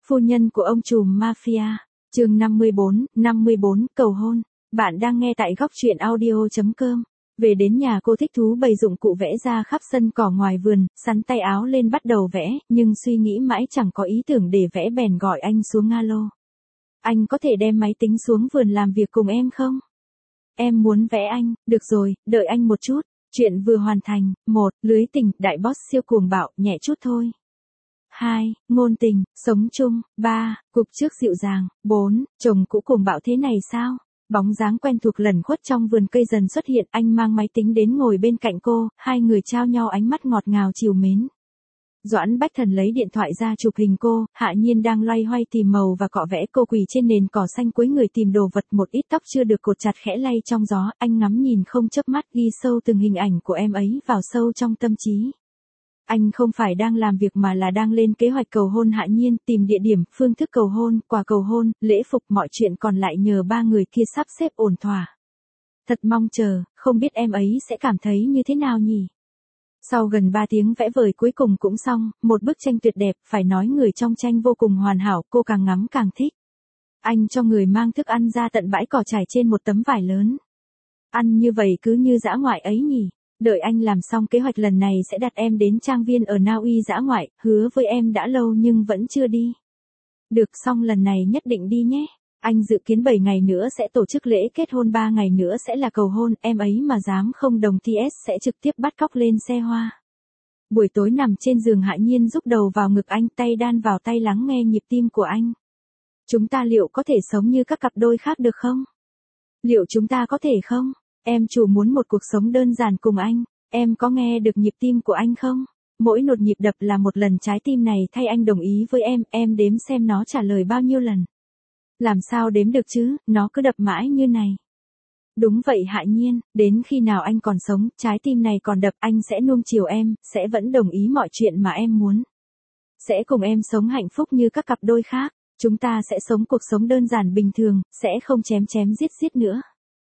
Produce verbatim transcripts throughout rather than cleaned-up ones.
Phu nhân của ông trùm mafia, chương năm mươi bốn, năm mươi bốn, cầu hôn. Bạn đang nghe tại góc truyện audio chấm com. Về đến nhà cô thích thú bày dụng cụ vẽ ra khắp sân cỏ ngoài vườn, sắn tay áo lên bắt đầu vẽ, nhưng suy nghĩ mãi chẳng có ý tưởng để vẽ bèn gọi anh xuống alo. Anh có thể đem máy tính xuống vườn làm việc cùng em không? Em muốn vẽ anh, được rồi, đợi anh một chút. Chuyện vừa hoàn thành. Một. Lưới tình, đại boss siêu cuồng bạo, nhẹ chút thôi. Hai. Ngôn tình, sống chung. Ba. Cục trước dịu dàng. Bốn. Chồng cũ cuồng bạo thế này sao? Bóng dáng quen thuộc lẩn khuất trong vườn cây dần xuất hiện, anh mang máy tính đến ngồi bên cạnh cô, hai người trao nhau ánh mắt ngọt ngào trìu mến. Doãn Bách Thần lấy điện thoại ra chụp hình cô, Hạ Nhiên đang loay hoay tìm màu và cọ vẽ, cô quỳ trên nền cỏ xanh cuối người tìm đồ vật, một ít tóc chưa được cột chặt khẽ lay trong gió, anh ngắm nhìn không chớp mắt, ghi sâu từng hình ảnh của em ấy vào sâu trong tâm trí. Anh không phải đang làm việc mà là đang lên kế hoạch cầu hôn Hạ Nhiên, tìm địa điểm, phương thức cầu hôn, quà cầu hôn, lễ phục, mọi chuyện còn lại nhờ ba người kia sắp xếp ổn thỏa. Thật mong chờ, không biết em ấy sẽ cảm thấy như thế nào nhỉ? Sau gần ba tiếng vẽ vời cuối cùng cũng xong, một bức tranh tuyệt đẹp, phải nói người trong tranh vô cùng hoàn hảo, cô càng ngắm càng thích. Anh cho người mang thức ăn ra tận bãi cỏ trải trên một tấm vải lớn. Ăn như vậy cứ như dã ngoại ấy nhỉ. Đợi anh làm xong kế hoạch lần này sẽ đặt em đến trang viên ở Na Uy dã ngoại, hứa với em đã lâu nhưng vẫn chưa đi. Được, xong lần này nhất định đi nhé. Anh dự kiến bảy ngày nữa sẽ tổ chức lễ kết hôn, ba ngày nữa sẽ là cầu hôn, em ấy mà dám không đồng tê ét sẽ trực tiếp bắt cóc lên xe hoa. Buổi tối nằm trên giường, Hạ Nhiên rúc đầu vào ngực anh, tay đan vào tay lắng nghe nhịp tim của anh. Chúng ta liệu có thể sống như các cặp đôi khác được không? Liệu chúng ta có thể không? Em chủ muốn một cuộc sống đơn giản cùng anh, em có nghe được nhịp tim của anh không? Mỗi một nhịp đập là một lần trái tim này thay anh đồng ý với em, em đếm xem nó trả lời bao nhiêu lần. Làm sao đếm được chứ, nó cứ đập mãi như này. Đúng vậy Hạ Nhiên, đến khi nào anh còn sống, trái tim này còn đập, anh sẽ nuông chiều em, sẽ vẫn đồng ý mọi chuyện mà em muốn. Sẽ cùng em sống hạnh phúc như các cặp đôi khác, chúng ta sẽ sống cuộc sống đơn giản bình thường, sẽ không chém chém giết giết nữa.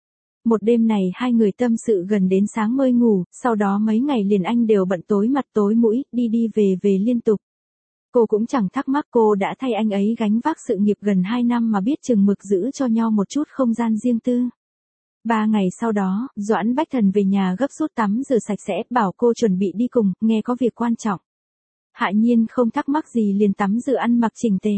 Một đêm này hai người tâm sự gần đến sáng mới ngủ, sau đó mấy ngày liền anh đều bận tối mặt tối mũi, đi đi về về liên tục. Cô cũng chẳng thắc mắc, cô đã thay anh ấy gánh vác sự nghiệp gần hai năm mà biết chừng mực giữ cho nhau một chút không gian riêng tư. Ba ngày sau đó, Doãn Bách Thần về nhà gấp rút tắm rửa sạch sẽ, bảo cô chuẩn bị đi cùng, nghe có việc quan trọng. Hạ Nhiên không thắc mắc gì liền tắm rửa ăn mặc chỉnh tề.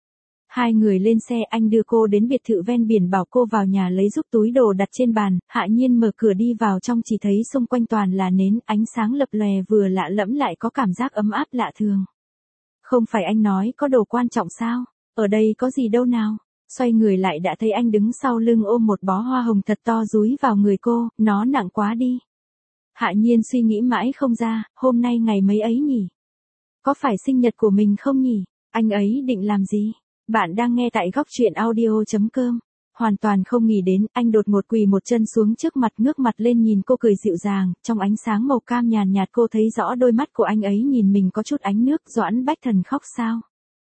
Hai người lên xe, anh đưa cô đến biệt thự ven biển, bảo cô vào nhà lấy giúp túi đồ đặt trên bàn. Hạ Nhiên mở cửa đi vào trong, chỉ thấy xung quanh toàn là nến, ánh sáng lập lòe vừa lạ lẫm lại có cảm giác ấm áp lạ thường. Không phải anh nói có đồ quan trọng sao? Ở đây có gì đâu nào? Xoay người lại đã thấy anh đứng sau lưng ôm một bó hoa hồng thật to dúi vào người cô, nó nặng quá đi. Hạ Nhiên suy nghĩ mãi không ra, hôm nay ngày mấy ấy nhỉ? Có phải sinh nhật của mình không nhỉ? Anh ấy định làm gì? Bạn đang nghe tại góc truyện audio chấm com. Hoàn toàn không nghĩ đến, anh đột ngột quỳ một chân xuống trước mặt, ngước mặt lên nhìn cô cười dịu dàng, trong ánh sáng màu cam nhàn nhạt cô thấy rõ đôi mắt của anh ấy nhìn mình có chút ánh nước. Doãn Bách Thần khóc sao?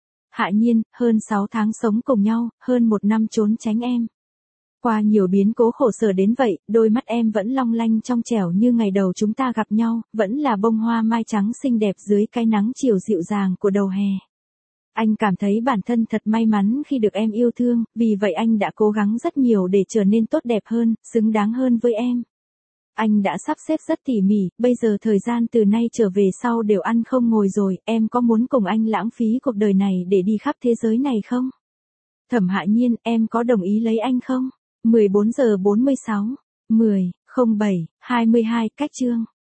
Hạ Nhiên, hơn sáu tháng sống cùng nhau, hơn một năm trốn tránh em. Qua nhiều biến cố khổ sở đến vậy, đôi mắt em vẫn long lanh trong trẻo như ngày đầu chúng ta gặp nhau, vẫn là bông hoa mai trắng xinh đẹp dưới cái nắng chiều dịu dàng của đầu hè. Anh cảm thấy bản thân thật may mắn khi được em yêu thương, vì vậy anh đã cố gắng rất nhiều để trở nên tốt đẹp hơn, xứng đáng hơn với em. Anh đã sắp xếp rất tỉ mỉ, bây giờ thời gian từ nay trở về sau đều ăn không ngồi rồi, em có muốn cùng anh lãng phí cuộc đời này để đi khắp thế giới này không? Thẩm Hạ Nhiên, em có đồng ý lấy anh không? mười bốn giờ bốn mươi sáu, mười, không bảy, hai mươi hai, cách chương.